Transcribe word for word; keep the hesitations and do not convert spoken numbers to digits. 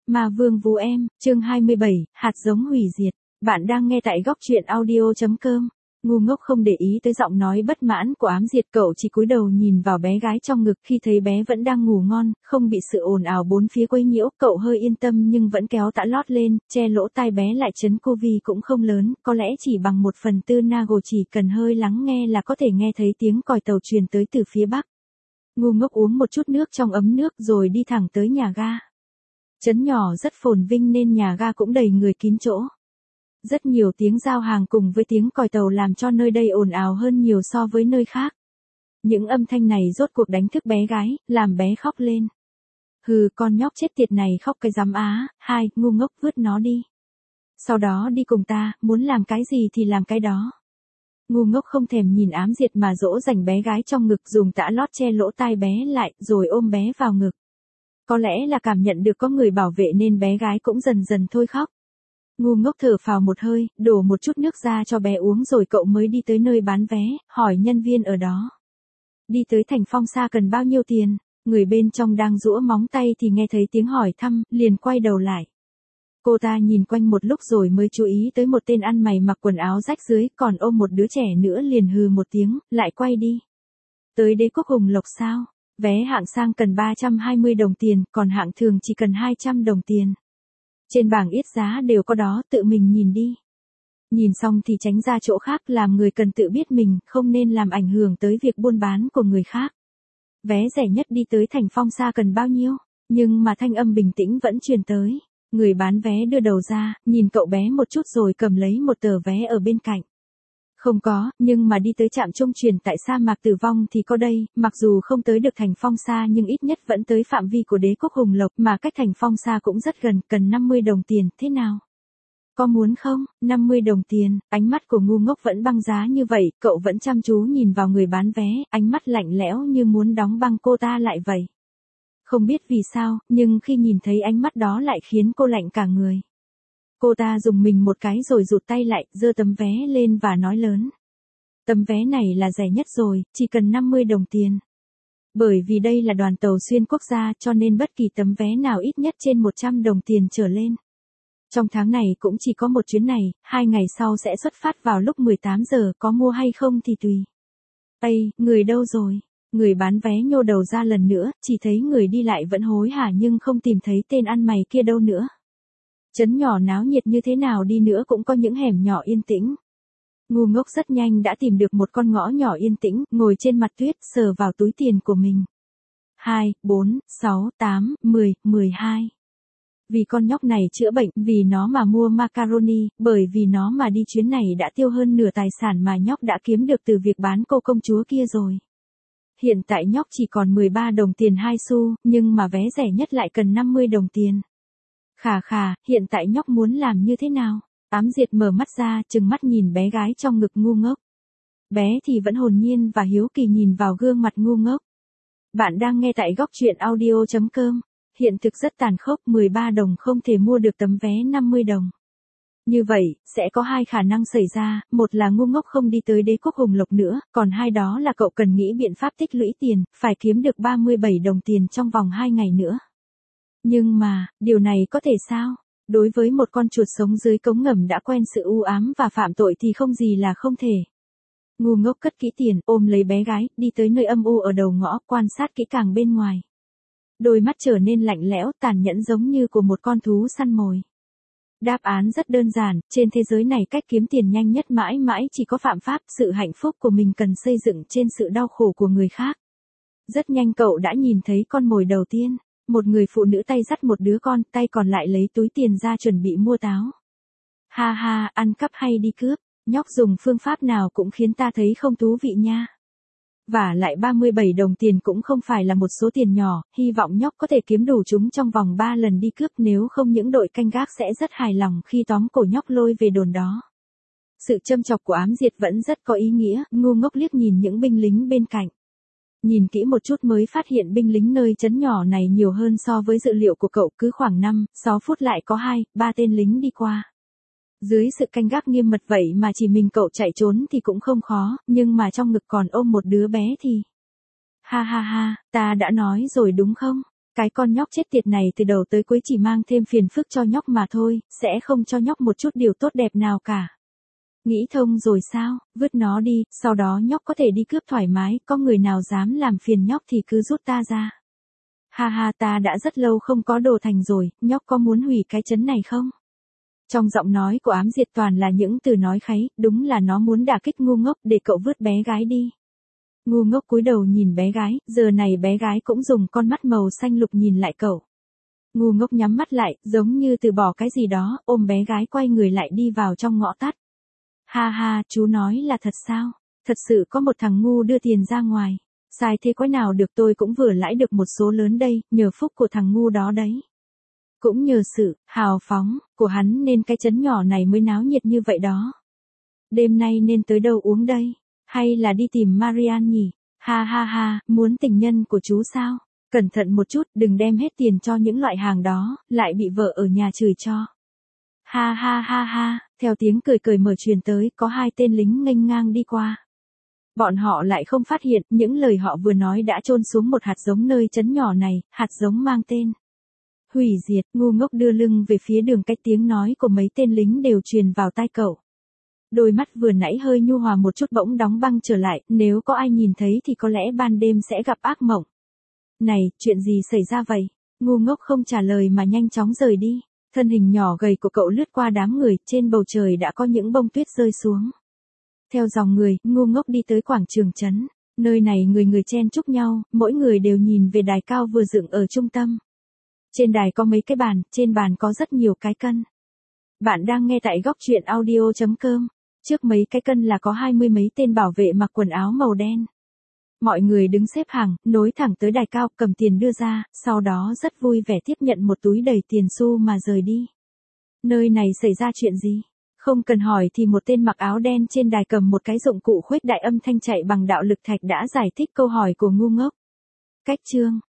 Ma Vương Vú Em, chương hai mươi bảy, hạt giống hủy diệt. Bạn đang nghe tại góc truyện audio.com. Ngu ngốc không để ý tới giọng nói bất mãn của ám diệt, cậu chỉ cúi đầu nhìn vào bé gái trong ngực. Khi thấy bé vẫn đang ngủ ngon, không bị sự ồn ào bốn phía quấy nhiễu, cậu hơi yên tâm nhưng vẫn kéo tã lót lên, che lỗ tai bé lại. Chấn cô vi cũng không lớn, có lẽ chỉ bằng một phần tư Nago, chỉ cần hơi lắng nghe là có thể nghe thấy tiếng còi tàu truyền tới từ phía bắc. Ngu ngốc uống một chút nước trong ấm nước rồi đi thẳng tới nhà ga. Trấn nhỏ rất phồn vinh nên nhà ga cũng đầy người kín chỗ. Rất nhiều tiếng giao hàng cùng với tiếng còi tàu làm cho nơi đây ồn ào hơn nhiều so với nơi khác. Những âm thanh này rốt cuộc đánh thức bé gái, làm bé khóc lên. Hừ, con nhóc chết tiệt này khóc cái rắm á. Hai, ngu ngốc, vứt nó đi. Sau đó đi cùng ta, muốn làm cái gì thì làm cái đó. Ngu ngốc không thèm nhìn ám diệt mà dỗ dành bé gái trong ngực, dùng tã lót che lỗ tai bé lại, rồi ôm bé vào ngực. Có lẽ là cảm nhận được có người bảo vệ nên bé gái cũng dần dần thôi khóc. Ngu ngốc thở phào một hơi, đổ một chút nước ra cho bé uống rồi cậu mới đi tới nơi bán vé, hỏi nhân viên ở đó. Đi tới thành Phong Sa cần bao nhiêu tiền? Người bên trong đang giũa móng tay thì nghe thấy tiếng hỏi thăm, liền quay đầu lại. Cô ta nhìn quanh một lúc rồi mới chú ý tới một tên ăn mày mặc quần áo rách dưới, còn ôm một đứa trẻ nữa, liền hừ một tiếng, lại quay đi. Tới Đế Quốc Hùng Lộc sao? Vé hạng sang cần ba trăm hai mươi đồng tiền, còn hạng thường chỉ cần hai trăm đồng tiền. Trên bảng yết giá đều có đó, tự mình nhìn đi. Nhìn xong thì tránh ra chỗ khác, làm người cần tự biết mình, không nên làm ảnh hưởng tới việc buôn bán của người khác. Vé rẻ nhất đi tới thành Phong Sa cần bao nhiêu? Nhưng mà thanh âm bình tĩnh vẫn truyền tới. Người bán vé đưa đầu ra, nhìn cậu bé một chút rồi cầm lấy một tờ vé ở bên cạnh. Không có, nhưng mà đi tới trạm trung chuyển tại sa mạc Tử Vong thì có đây, mặc dù không tới được thành Phong Sa nhưng ít nhất vẫn tới phạm vi của Đế Quốc Hùng Lộc, mà cách thành Phong Sa cũng rất gần, cần năm mươi đồng tiền, thế nào? Có muốn không? năm mươi đồng tiền, ánh mắt của ngu ngốc vẫn băng giá như vậy, cậu vẫn chăm chú nhìn vào người bán vé, ánh mắt lạnh lẽo như muốn đóng băng cô ta lại vậy. Không biết vì sao, nhưng khi nhìn thấy ánh mắt đó lại khiến cô lạnh cả người. Cô ta dùng mình một cái rồi rụt tay lại, giơ tấm vé lên và nói lớn. Tấm vé này là rẻ nhất rồi, chỉ cần năm mươi đồng tiền. Bởi vì đây là đoàn tàu xuyên quốc gia cho nên bất kỳ tấm vé nào ít nhất trên một trăm đồng tiền trở lên. Trong tháng này cũng chỉ có một chuyến này, hai ngày sau sẽ xuất phát vào lúc mười tám giờ, có mua hay không thì tùy. Ây, người đâu rồi? Người bán vé nhô đầu ra lần nữa, chỉ thấy người đi lại vẫn hối hả nhưng không tìm thấy tên ăn mày kia đâu nữa. Trấn nhỏ náo nhiệt như thế nào đi nữa cũng có những hẻm nhỏ yên tĩnh. Ngu ngốc rất nhanh đã tìm được một con ngõ nhỏ yên tĩnh, ngồi trên mặt tuyết, sờ vào túi tiền của mình. hai, bốn, sáu, tám, mười, mười hai. Vì con nhóc này chữa bệnh, vì nó mà mua macaroni, bởi vì nó mà đi chuyến này đã tiêu hơn nửa tài sản mà nhóc đã kiếm được từ việc bán cô công chúa kia rồi. Hiện tại nhóc chỉ còn mười ba đồng tiền hai xu, nhưng mà vé rẻ nhất lại cần năm mươi đồng tiền. Khà khà, hiện tại nhóc muốn làm như thế nào? Ám diệt mở mắt ra, trừng mắt nhìn bé gái trong ngực ngu ngốc. Bé thì vẫn hồn nhiên và hiếu kỳ nhìn vào gương mặt ngu ngốc. Bạn đang nghe tại góc truyện audio.com. Hiện thực rất tàn khốc, mười ba đồng không thể mua được tấm vé năm mươi đồng. Như vậy, sẽ có hai khả năng xảy ra, một là ngu ngốc không đi tới Đế Quốc Hùng Lộc nữa, còn hai đó là cậu cần nghĩ biện pháp tích lũy tiền, phải kiếm được ba mươi bảy đồng tiền trong vòng hai ngày nữa. Nhưng mà, điều này có thể sao? Đối với một con chuột sống dưới cống ngầm đã quen sự u ám và phạm tội thì không gì là không thể. Ngu ngốc cất kỹ tiền, ôm lấy bé gái, đi tới nơi âm u ở đầu ngõ, quan sát kỹ càng bên ngoài. Đôi mắt trở nên lạnh lẽo, tàn nhẫn giống như của một con thú săn mồi. Đáp án rất đơn giản, trên thế giới này cách kiếm tiền nhanh nhất mãi mãi chỉ có phạm pháp, sự hạnh phúc của mình cần xây dựng trên sự đau khổ của người khác. Rất nhanh cậu đã nhìn thấy con mồi đầu tiên, một người phụ nữ tay dắt một đứa con, tay còn lại lấy túi tiền ra chuẩn bị mua táo. Ha ha, ăn cắp hay đi cướp, nhóc dùng phương pháp nào cũng khiến ta thấy không thú vị nha. Và lại ba mươi bảy đồng tiền cũng không phải là một số tiền nhỏ, hy vọng nhóc có thể kiếm đủ chúng trong vòng ba lần đi cướp, nếu không những đội canh gác sẽ rất hài lòng khi tóm cổ nhóc lôi về đồn đó. Sự châm chọc của ám diệt vẫn rất có ý nghĩa, ngu ngốc liếc nhìn những binh lính bên cạnh. Nhìn kỹ một chút mới phát hiện binh lính nơi trấn nhỏ này nhiều hơn so với dự liệu của cậu, cứ khoảng năm, sáu phút lại có hai, ba tên lính đi qua. Dưới sự canh gác nghiêm mật vậy mà chỉ mình cậu chạy trốn thì cũng không khó, nhưng mà trong ngực còn ôm một đứa bé thì... Ha ha ha, ta đã nói rồi đúng không? Cái con nhóc chết tiệt này từ đầu tới cuối chỉ mang thêm phiền phức cho nhóc mà thôi, sẽ không cho nhóc một chút điều tốt đẹp nào cả. Nghĩ thông rồi sao, vứt nó đi, sau đó nhóc có thể đi cướp thoải mái, có người nào dám làm phiền nhóc thì cứ rút ta ra. Ha ha, ta đã rất lâu không có đồ thành rồi, nhóc có muốn hủy cái trấn này không? Trong giọng nói của Ám Diệt toàn là những từ nói kháy, đúng là nó muốn đả kích ngu ngốc để cậu vứt bé gái đi. Ngu ngốc cúi đầu nhìn bé gái, giờ này bé gái cũng dùng con mắt màu xanh lục nhìn lại cậu. Ngu ngốc nhắm mắt lại, giống như từ bỏ cái gì đó, ôm bé gái quay người lại đi vào trong ngõ tắt. Ha ha, chú nói là thật sao? Thật sự có một thằng ngu đưa tiền ra ngoài. Sai thế quái nào được, tôi cũng vừa lãi được một số lớn đây, nhờ phúc của thằng ngu đó đấy. Cũng nhờ sự hào phóng của hắn nên cái trấn nhỏ này mới náo nhiệt như vậy đó. Đêm nay nên tới đâu uống đây? Hay là đi tìm Marian nhỉ? Ha ha ha, muốn tình nhân của chú sao? Cẩn thận một chút, đừng đem hết tiền cho những loại hàng đó, lại bị vợ ở nhà chửi cho. Ha ha ha ha, theo tiếng cười cười mở truyền tới, có hai tên lính nghênh ngang đi qua. Bọn họ lại không phát hiện, những lời họ vừa nói đã chôn xuống một hạt giống nơi trấn nhỏ này, hạt giống mang tên hủy diệt. Ngu ngốc đưa lưng về phía đường, cách tiếng nói của mấy tên lính đều truyền vào tai cậu. Đôi mắt vừa nãy hơi nhu hòa một chút bỗng đóng băng trở lại, nếu có ai nhìn thấy thì có lẽ ban đêm sẽ gặp ác mộng. Này, chuyện gì xảy ra vậy? Ngu ngốc không trả lời mà nhanh chóng rời đi. Thân hình nhỏ gầy của cậu lướt qua đám người, trên bầu trời đã có những bông tuyết rơi xuống. Theo dòng người, ngu ngốc đi tới quảng trường trấn. Nơi này người người chen chúc nhau, mỗi người đều nhìn về đài cao vừa dựng ở trung tâm. Trên đài có mấy cái bàn, trên bàn có rất nhiều cái cân. Bạn đang nghe tại góc truyện audio chấm com. Trước mấy cái cân là có hai mươi mấy tên bảo vệ mặc quần áo màu đen. Mọi người đứng xếp hàng, nối thẳng tới đài cao, cầm tiền đưa ra, sau đó rất vui vẻ tiếp nhận một túi đầy tiền xu mà rời đi. Nơi này xảy ra chuyện gì? Không cần hỏi thì một tên mặc áo đen trên đài cầm một cái dụng cụ khuếch đại âm thanh chạy bằng đạo lực thạch đã giải thích câu hỏi của ngu ngốc. Cách chương